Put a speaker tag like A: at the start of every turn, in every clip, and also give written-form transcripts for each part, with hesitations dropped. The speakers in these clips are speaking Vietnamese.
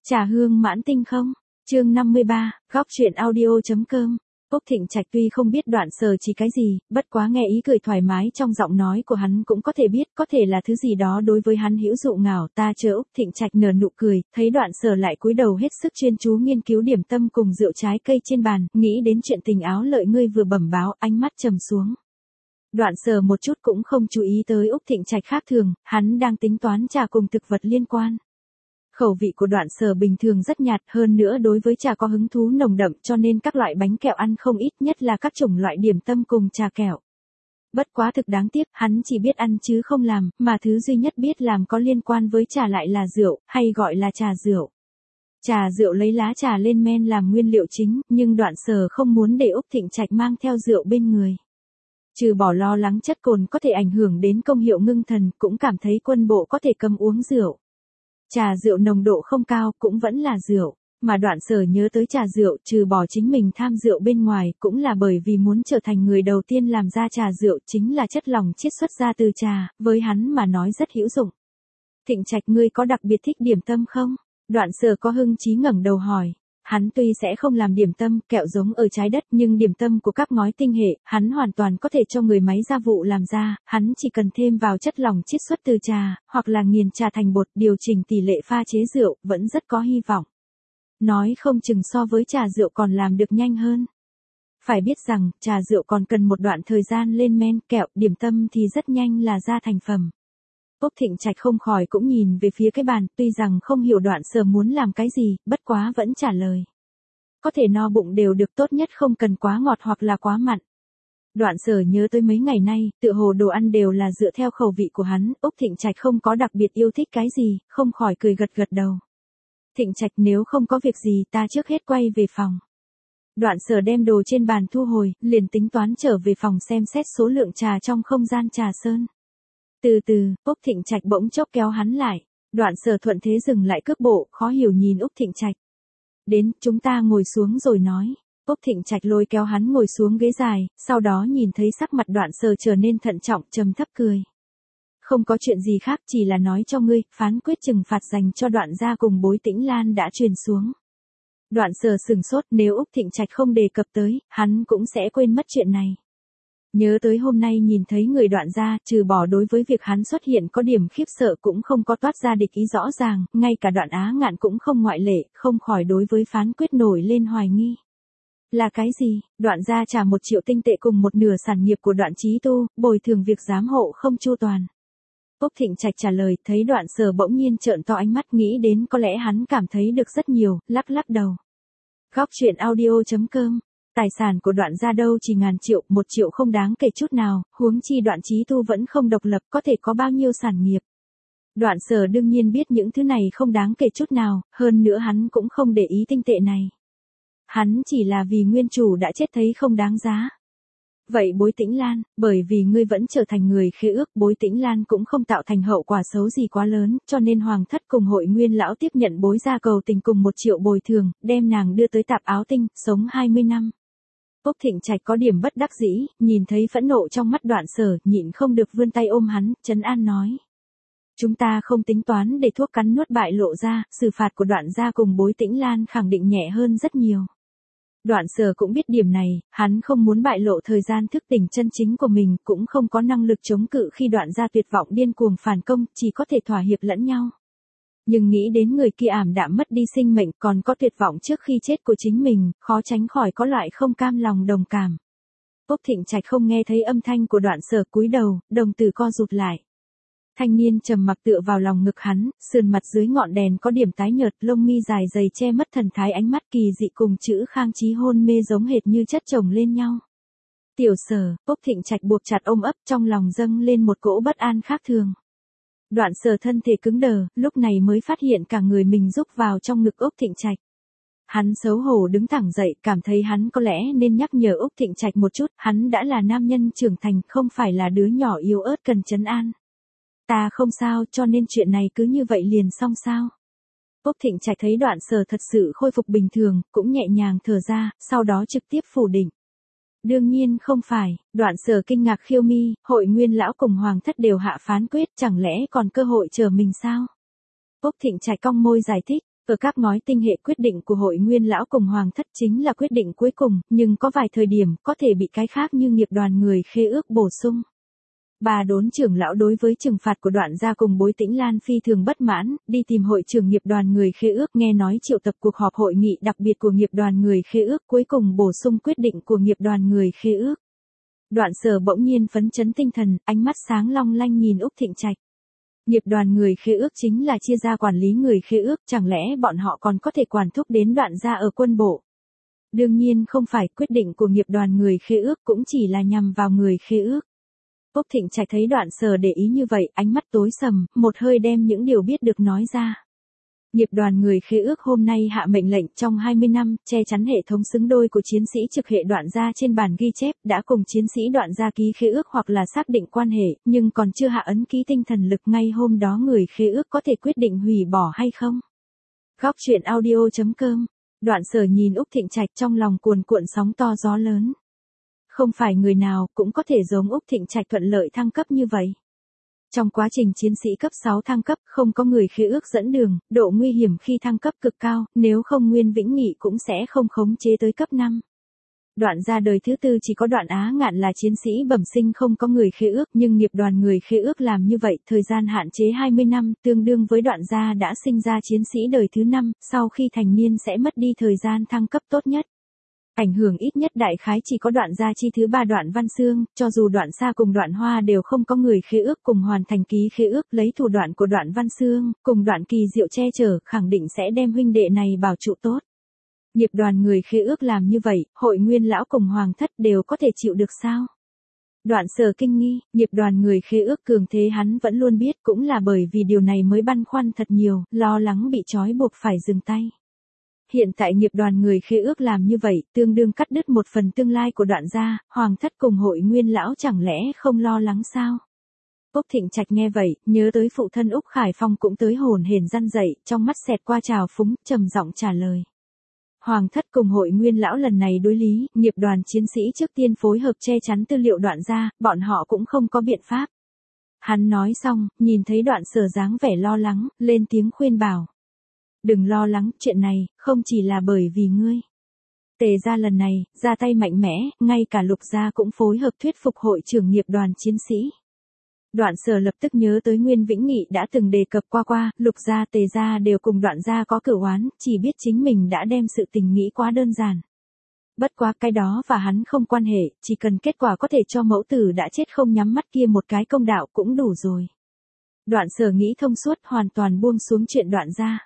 A: Trà hương mãn tinh không? Chương 53, góc truyện audio.com. Úc Thịnh Trạch tuy không biết Đoạn Sở chỉ cái gì, bất quá nghe ý cười thoải mái trong giọng nói của hắn cũng có thể biết, có thể là thứ gì đó đối với hắn hữu dụng ngảo. Ta chờ Úc Thịnh Trạch nở nụ cười, thấy Đoạn Sở lại cúi đầu hết sức chuyên chú nghiên cứu điểm tâm cùng rượu trái cây trên bàn, nghĩ đến chuyện tình áo lợi ngươi vừa bẩm báo, ánh mắt trầm xuống. Đoạn Sở một chút cũng không chú ý tới Úc Thịnh Trạch khác thường, hắn đang tính toán trà cùng thực vật liên quan. Khẩu vị của Đoạn Sở bình thường rất nhạt, hơn nữa đối với trà có hứng thú nồng đậm, cho nên các loại bánh kẹo ăn không ít, nhất là các chủng loại điểm tâm cùng trà kẹo. Bất quá thực đáng tiếc, hắn chỉ biết ăn chứ không làm, mà thứ duy nhất biết làm có liên quan với trà lại là rượu, hay gọi là trà rượu. Trà rượu lấy lá trà lên men làm nguyên liệu chính, nhưng Đoạn Sở không muốn để Úc Thịnh Trạch mang theo rượu bên người. Trừ bỏ lo lắng chất cồn có thể ảnh hưởng đến công hiệu ngưng thần, cũng cảm thấy quân bộ có thể cấm uống rượu. Trà rượu nồng độ không cao cũng vẫn là rượu, mà Đoạn Sở nhớ tới trà rượu trừ bỏ chính mình tham rượu bên ngoài cũng là bởi vì muốn trở thành người đầu tiên làm ra trà rượu, chính là chất lỏng chiết xuất ra từ trà, với hắn mà nói rất hữu dụng. Thịnh Trạch, ngươi có đặc biệt thích điểm tâm không? Đoạn Sở có hưng chí ngẩng đầu hỏi. Hắn tuy sẽ không làm điểm tâm, kẹo giống ở trái đất, nhưng điểm tâm của các ngói tinh hệ, hắn hoàn toàn có thể cho người máy gia vụ làm ra, hắn chỉ cần thêm vào chất lỏng chiết xuất từ trà, hoặc là nghiền trà thành bột, điều chỉnh tỷ lệ pha chế rượu, vẫn rất có hy vọng. Nói không chừng so với trà rượu còn làm được nhanh hơn. Phải biết rằng, trà rượu còn cần một đoạn thời gian lên men, kẹo, điểm tâm thì rất nhanh là ra thành phẩm. Úc Thịnh Trạch không khỏi cũng nhìn về phía cái bàn, tuy rằng không hiểu Đoạn Sở muốn làm cái gì, bất quá vẫn trả lời. Có thể no bụng đều được, tốt nhất không cần quá ngọt hoặc là quá mặn. Đoạn Sở nhớ tới mấy ngày nay, tựa hồ đồ ăn đều là dựa theo khẩu vị của hắn, Úc Thịnh Trạch không có đặc biệt yêu thích cái gì, không khỏi cười gật gật đầu. Thịnh Trạch, nếu không có việc gì ta trước hết quay về phòng. Đoạn Sở đem đồ trên bàn thu hồi, liền tính toán trở về phòng xem xét số lượng trà trong không gian trà sơn. Từ từ, Úc Thịnh Trạch bỗng chốc kéo hắn lại. Đoạn Sở thuận thế dừng lại cước bộ, khó hiểu nhìn Úc Thịnh Trạch. Đến, chúng ta ngồi xuống rồi nói. Úc Thịnh Trạch lôi kéo hắn ngồi xuống ghế dài, sau đó nhìn thấy sắc mặt Đoạn Sở trở nên thận trọng, trầm thấp cười. Không có chuyện gì khác, chỉ là nói cho ngươi, phán quyết trừng phạt dành cho Đoạn gia cùng Bối Tĩnh Lan đã truyền xuống. Đoạn Sở sừng sốt, nếu Úc Thịnh Trạch không đề cập tới, hắn cũng sẽ quên mất chuyện này. Nhớ tới hôm nay nhìn thấy người Đoạn gia, trừ bỏ đối với việc hắn xuất hiện có điểm khiếp sợ cũng không có toát ra địch ý rõ ràng, ngay cả Đoạn Á Ngạn cũng không ngoại lệ, không khỏi đối với phán quyết nổi lên hoài nghi. Là cái gì? Đoạn gia trả 1 triệu tinh tệ cùng một nửa sản nghiệp của Đoạn Chí Tu, bồi thường việc giám hộ không chu toàn. Úc Thịnh Trạch trả lời, thấy Đoạn Sở bỗng nhiên trợn to ánh mắt, nghĩ đến có lẽ hắn cảm thấy được rất nhiều, lắc lắc đầu. Góc truyện audio.com. Tài sản của Đoạn gia đâu chỉ ngàn triệu, 1 triệu không đáng kể chút nào, huống chi Đoạn Chí Tu vẫn không độc lập, có thể có bao nhiêu sản nghiệp. Đoạn Sở đương nhiên biết những thứ này không đáng kể chút nào, hơn nữa hắn cũng không để ý tinh tệ này. Hắn chỉ là vì nguyên chủ đã chết thấy không đáng giá. Vậy Bối Tĩnh Lan, bởi vì ngươi vẫn trở thành người khế ước, Bối Tĩnh Lan cũng không tạo thành hậu quả xấu gì quá lớn, cho nên Hoàng thất cùng Hội Nguyên lão tiếp nhận Bối gia cầu tình cùng 1 triệu bồi thường, đem nàng đưa tới Tạp Áo Tinh, sống 20 năm. Úc Thịnh Trạch có điểm bất đắc dĩ, nhìn thấy phẫn nộ trong mắt Đoạn Sở, nhịn không được vươn tay ôm hắn, trấn an nói. Chúng ta không tính toán để thuốc cắn nuốt bại lộ ra, xử phạt của Đoạn gia cùng Bối Tĩnh Lan khẳng định nhẹ hơn rất nhiều. Đoạn Sở cũng biết điểm này, hắn không muốn bại lộ thời gian thức tỉnh chân chính của mình, cũng không có năng lực chống cự khi Đoạn gia tuyệt vọng điên cuồng phản công, chỉ có thể thỏa hiệp lẫn nhau. Nhưng nghĩ đến người kia ảm đạm mất đi sinh mệnh, còn có tuyệt vọng trước khi chết của chính mình, khó tránh khỏi có loại không cam lòng đồng cảm. Úc Thịnh Trạch không nghe thấy âm thanh của Đoạn Sở, cúi đầu, đồng tử co rụt lại. Thanh niên trầm mặc tựa vào lòng ngực hắn, sườn mặt dưới ngọn đèn có điểm tái nhợt, lông mi dài dày che mất thần thái, ánh mắt kỳ dị cùng chữ Khang Chí hôn mê giống hệt như chất chồng lên nhau. Tiểu Sở, Úc Thịnh Trạch buộc chặt ôm ấp, trong lòng dâng lên một cỗ bất an khác thường. Đoạn Sở thân thể cứng đờ, lúc này mới phát hiện cả người mình rúc vào trong ngực Úc Thịnh Trạch. Hắn xấu hổ đứng thẳng dậy, cảm thấy hắn có lẽ nên nhắc nhở Úc Thịnh Trạch một chút, hắn đã là nam nhân trưởng thành, không phải là đứa nhỏ yếu ớt cần trấn an. Ta không sao, cho nên chuyện này cứ như vậy liền xong sao? Úc Thịnh Trạch thấy Đoạn Sở thật sự khôi phục bình thường, cũng nhẹ nhàng thở ra, sau đó trực tiếp phủ định. Đương nhiên không phải, Đoạn Sở kinh ngạc khiêu mi, Hội Nguyên lão cùng Hoàng thất đều hạ phán quyết, chẳng lẽ còn cơ hội chờ mình sao? Úc Thịnh Trạch cong môi giải thích, Ở các ngói tinh hệ quyết định của hội nguyên lão cùng hoàng thất chính là quyết định cuối cùng, nhưng có vài thời điểm có thể bị cái khác như nghiệp đoàn người khế ước bổ sung. Bà Đốn trưởng lão đối với trừng phạt của Đoạn gia cùng Bối Tĩnh Lan phi thường bất mãn, đi tìm hội trưởng nghiệp đoàn người khế ước nghe nói triệu tập cuộc họp hội nghị đặc biệt của nghiệp đoàn người khế ước cuối cùng bổ sung quyết định của nghiệp đoàn người khế ước. Đoạn Sở bỗng nhiên phấn chấn tinh thần, ánh mắt sáng long lanh nhìn Úc Thịnh Trạch. Nghiệp đoàn người khế ước chính là chia ra quản lý người khế ước, chẳng lẽ bọn họ còn có thể quản thúc đến Đoạn gia ở quân bộ? Đương nhiên không phải, quyết định của nghiệp đoàn người khế ước cũng chỉ là nhằm vào người khế ước. Úc Thịnh Trạch thấy Đoạn Sở để ý như vậy, ánh mắt tối sầm, một hơi đem những điều biết được nói ra. Nghiệp đoàn người khế ước hôm nay hạ mệnh lệnh trong 20 năm, che chắn hệ thống xứng đôi của chiến sĩ trực hệ Đoạn gia trên bản ghi chép, đã cùng chiến sĩ Đoạn gia ký khế ước hoặc là xác định quan hệ, nhưng còn chưa hạ ấn ký tinh thần lực, ngay hôm đó người khế ước có thể quyết định hủy bỏ hay không. Góc truyện audio.com. Đoạn Sở nhìn Úc Thịnh Trạch trong lòng cuồn cuộn sóng to gió lớn. Không phải người nào cũng có thể giống Úc Thịnh Trạch thuận lợi thăng cấp như vậy. Trong quá trình chiến sĩ cấp 6 thăng cấp không có người khế ước dẫn đường, độ nguy hiểm khi thăng cấp cực cao, nếu không Nguyên Vĩnh Nghị cũng sẽ không khống chế tới cấp 5. Đoạn gia đời thứ tư chỉ có Đoạn Á Ngạn là chiến sĩ bẩm sinh không có người khế ước, nhưng nghiệp đoàn người khế ước làm như vậy, thời gian hạn chế 20 năm, tương đương với Đoạn gia đã sinh ra chiến sĩ đời thứ 5, sau khi thành niên sẽ mất đi thời gian thăng cấp tốt nhất. Ảnh hưởng ít nhất đại khái chỉ có Đoạn gia chi thứ 3 Đoạn Văn Xương, cho dù Đoạn Sa cùng Đoạn Hoa đều không có người khế ước cùng hoàn thành ký khế ước, lấy thủ đoạn của Đoạn Văn Xương, cùng Đoạn Kỳ Diệu che chở, khẳng định sẽ đem huynh đệ này bảo trụ tốt. Nghiệp đoàn người khế ước làm như vậy, hội nguyên lão cùng hoàng thất đều có thể chịu được sao? Đoạn Sở kinh nghi, nghiệp đoàn người khế ước cường thế hắn vẫn luôn biết, cũng là bởi vì điều này mới băn khoăn thật nhiều, lo lắng bị trói buộc phải dừng tay. Hiện tại nghiệp đoàn người khế ước làm như vậy, tương đương cắt đứt một phần tương lai của Đoạn gia, hoàng thất cùng hội nguyên lão chẳng lẽ không lo lắng sao? Úc Thịnh Trạch nghe vậy, nhớ tới phụ thân Úc Khải Phong cũng tới hồn hển răn dậy, trong mắt xẹt qua trào phúng, trầm giọng trả lời. Hoàng thất cùng hội nguyên lão lần này đối lý, nghiệp đoàn chiến sĩ trước tiên phối hợp che chắn tư liệu Đoạn gia, bọn họ cũng không có biện pháp. Hắn nói xong, nhìn thấy Đoạn Sở dáng vẻ lo lắng, lên tiếng khuyên bảo. Đừng lo lắng, chuyện này, không chỉ là bởi vì ngươi. Tề gia lần này, ra tay mạnh mẽ, ngay cả Lục gia cũng phối hợp thuyết phục hội trưởng nghiệp đoàn chiến sĩ. Đoạn Sở lập tức nhớ tới Nguyên Vĩnh Nghị đã từng đề cập qua, Lục gia Tề gia đều cùng Đoạn gia có cửu oán, chỉ biết chính mình đã đem sự tình nghĩ quá đơn giản. Bất quá cái đó và hắn không quan hệ, chỉ cần kết quả có thể cho mẫu tử đã chết không nhắm mắt kia một cái công đạo cũng đủ rồi. Đoạn Sở nghĩ thông suốt, hoàn toàn buông xuống chuyện Đoạn gia.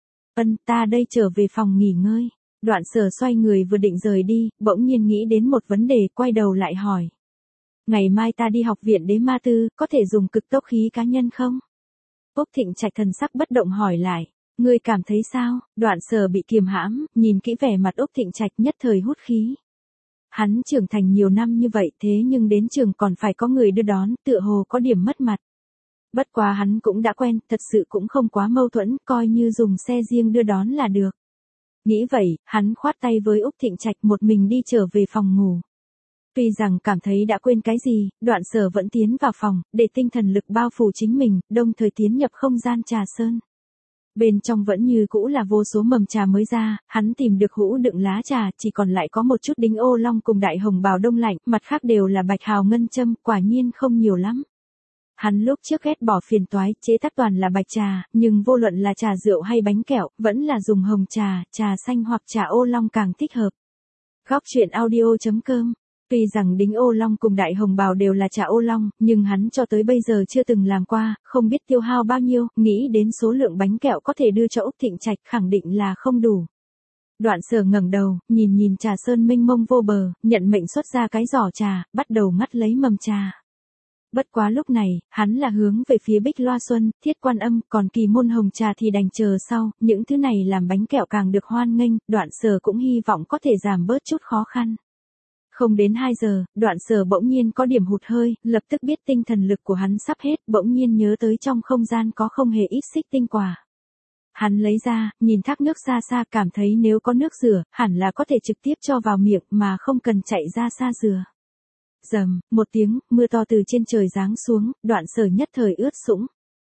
A: Ta đây trở về phòng nghỉ ngơi. Đoạn Sở xoay người vừa định rời đi, bỗng nhiên nghĩ đến một vấn đề, quay đầu lại hỏi. Ngày mai ta đi học viện Đế Ma Tư, có thể dùng cực tốc khí cá nhân không? Úc Thịnh Trạch thần sắc bất động hỏi lại. Ngươi cảm thấy sao? Đoạn Sở bị kiềm hãm, nhìn kỹ vẻ mặt Úc Thịnh Trạch nhất thời hút khí. Hắn trưởng thành nhiều năm như vậy thế nhưng đến trường còn phải có người đưa đón, tựa hồ có điểm mất mặt. Bất quá hắn cũng đã quen, thật sự cũng không quá mâu thuẫn, coi như dùng xe riêng đưa đón là được. Nghĩ vậy, hắn khoát tay với Úc Thịnh Trạch một mình đi trở về phòng ngủ. Tuy rằng cảm thấy đã quên cái gì, Đoạn Sở vẫn tiến vào phòng, để tinh thần lực bao phủ chính mình, đồng thời tiến nhập không gian trà sơn. Bên trong vẫn như cũ là vô số mầm trà mới ra, hắn tìm được hũ đựng lá trà, chỉ còn lại có một chút đính ô long cùng đại hồng bào đông lạnh, mặt khác đều là bạch hào ngân châm, quả nhiên không nhiều lắm. Hắn lúc trước ghét bỏ phiền toái, chế tác toàn là bạch trà, nhưng vô luận là trà rượu hay bánh kẹo, vẫn là dùng hồng trà, trà xanh hoặc trà ô long càng thích hợp. Góc truyện audio.com. Tuy rằng đính ô long cùng đại hồng bào đều là trà ô long, nhưng hắn cho tới bây giờ chưa từng làm qua, không biết tiêu hao bao nhiêu, nghĩ đến số lượng bánh kẹo có thể đưa cho Úc Thịnh Trạch khẳng định là không đủ. Đoạn Sở ngẩng đầu, nhìn trà sơn mênh mông vô bờ, nhận mệnh xuất ra cái giỏ trà, bắt đầu ngắt lấy mầm trà. Bất quá lúc này, hắn là hướng về phía Bích Loa Xuân, Thiết Quan Âm, còn Kỳ Môn Hồng trà thì đành chờ sau, những thứ này làm bánh kẹo càng được hoan nghênh, Đoạn Sở cũng hy vọng có thể giảm bớt chút khó khăn. Không đến 2 giờ, Đoạn Sở bỗng nhiên có điểm hụt hơi, lập tức biết tinh thần lực của hắn sắp hết, bỗng nhiên nhớ tới trong không gian có không hề ít xích tinh quả. Hắn lấy ra, nhìn thác nước xa xa, cảm thấy nếu có nước rửa, hẳn là có thể trực tiếp cho vào miệng mà không cần chạy ra xa rửa. Rầm, một tiếng, mưa to từ trên trời giáng xuống, Đoạn Sở nhất thời ướt sũng.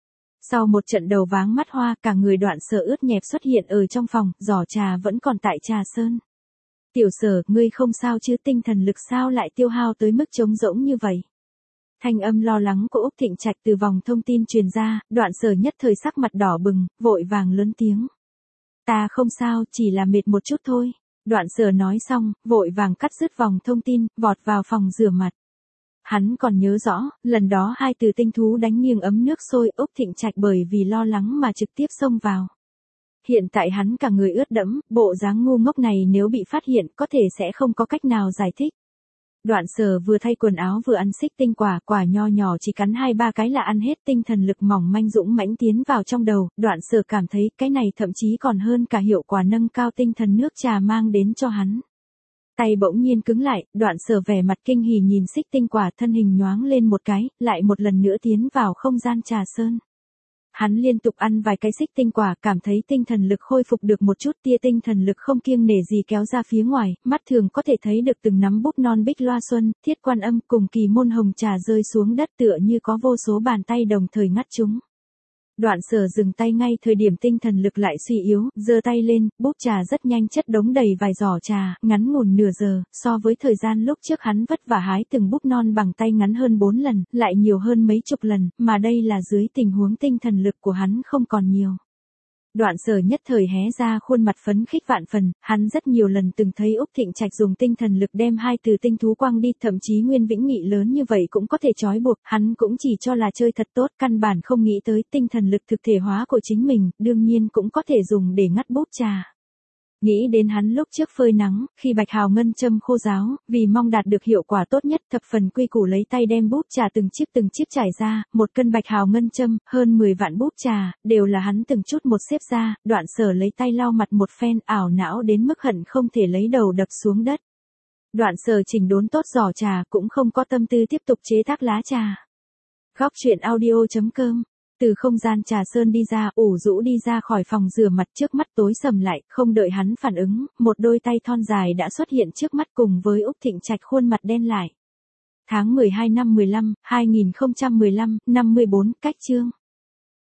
A: Sau một trận đầu váng mắt hoa, cả người Đoạn Sở ướt nhẹp xuất hiện ở trong phòng, giỏ trà vẫn còn tại trà sơn. Tiểu Sở, ngươi không sao chứ, tinh thần lực sao lại tiêu hao tới mức trống rỗng như vậy? Thanh âm lo lắng của Úc Thịnh Trạch từ vòng thông tin truyền ra, Đoạn Sở nhất thời sắc mặt đỏ bừng, vội vàng lớn tiếng. Ta không sao, chỉ là mệt một chút thôi. Đoạn Sở nói xong, vội vàng cắt dứt vòng thông tin, vọt vào phòng rửa mặt. Hắn còn nhớ rõ, lần đó hai từ tinh thú đánh nghiêng ấm nước sôi, Úc Thịnh Trạch bởi vì lo lắng mà trực tiếp xông vào. Hiện tại hắn cả người ướt đẫm, bộ dáng ngu ngốc này nếu bị phát hiện có thể sẽ không có cách nào giải thích. Đoạn Sở vừa thay quần áo vừa ăn xích tinh quả, quả nho nhỏ chỉ cắn 2-3 cái là ăn hết, tinh thần lực mỏng manh dũng mãnh tiến vào trong đầu, Đoạn Sở cảm thấy cái này thậm chí còn hơn cả hiệu quả nâng cao tinh thần nước trà mang đến cho hắn. Tay bỗng nhiên cứng lại, Đoạn Sở vẻ mặt kinh hỉ nhìn xích tinh quả, thân hình nhoáng lên một cái, lại một lần nữa tiến vào không gian trà sơn. Hắn liên tục ăn vài cái xích tinh quả, cảm thấy tinh thần lực khôi phục được một chút, tia tinh thần lực không kiêng nể gì kéo ra phía ngoài, mắt thường có thể thấy được từng nắm bút non bích loa xuân, thiết quan âm cùng kỳ môn hồng trà rơi xuống đất tựa như có vô số bàn tay đồng thời ngắt chúng. Đoạn Sở dừng tay ngay thời điểm tinh thần lực lại suy yếu, giơ tay lên, bút trà rất nhanh chất đống đầy vài giỏ trà, ngắn ngủn nửa giờ, so với thời gian lúc trước hắn vất vả hái từng bút non bằng tay ngắn hơn 4 lần, lại nhiều hơn mấy chục lần, mà đây là dưới tình huống tinh thần lực của hắn không còn nhiều. Đoạn Sở nhất thời hé ra khuôn mặt phấn khích vạn phần, hắn rất nhiều lần từng thấy Úc Thịnh Trạch dùng tinh thần lực đem hai từ tinh thú quăng đi, thậm chí Nguyên Vĩnh Nghị lớn như vậy cũng có thể trói buộc, hắn cũng chỉ cho là chơi thật tốt, căn bản không nghĩ tới tinh thần lực thực thể hóa của chính mình, đương nhiên cũng có thể dùng để ngắt bút trà. Nghĩ đến hắn lúc trước phơi nắng, khi bạch hào ngân châm khô ráo, vì mong đạt được hiệu quả tốt nhất, thập phần quy củ lấy tay đem bút trà từng chiếc trải ra, 1 cân bạch hào ngân châm, hơn 10 vạn bút trà, đều là hắn từng chút một xếp ra, Đoạn Sở lấy tay lau mặt một phen, ảo não đến mức hận không thể lấy đầu đập xuống đất. Đoạn Sở chỉnh đốn tốt giỏ trà, cũng không có tâm tư tiếp tục chế tác lá trà. Góc truyện audio.com. Từ không gian trà sơn đi ra, ủ rũ đi ra khỏi phòng rửa mặt, trước mắt tối sầm lại, không đợi hắn phản ứng, một đôi tay thon dài đã xuất hiện trước mắt cùng với Úc Thịnh Trạch khuôn mặt đen lại. Tháng 12 năm 15, 2015, 54, cách chương.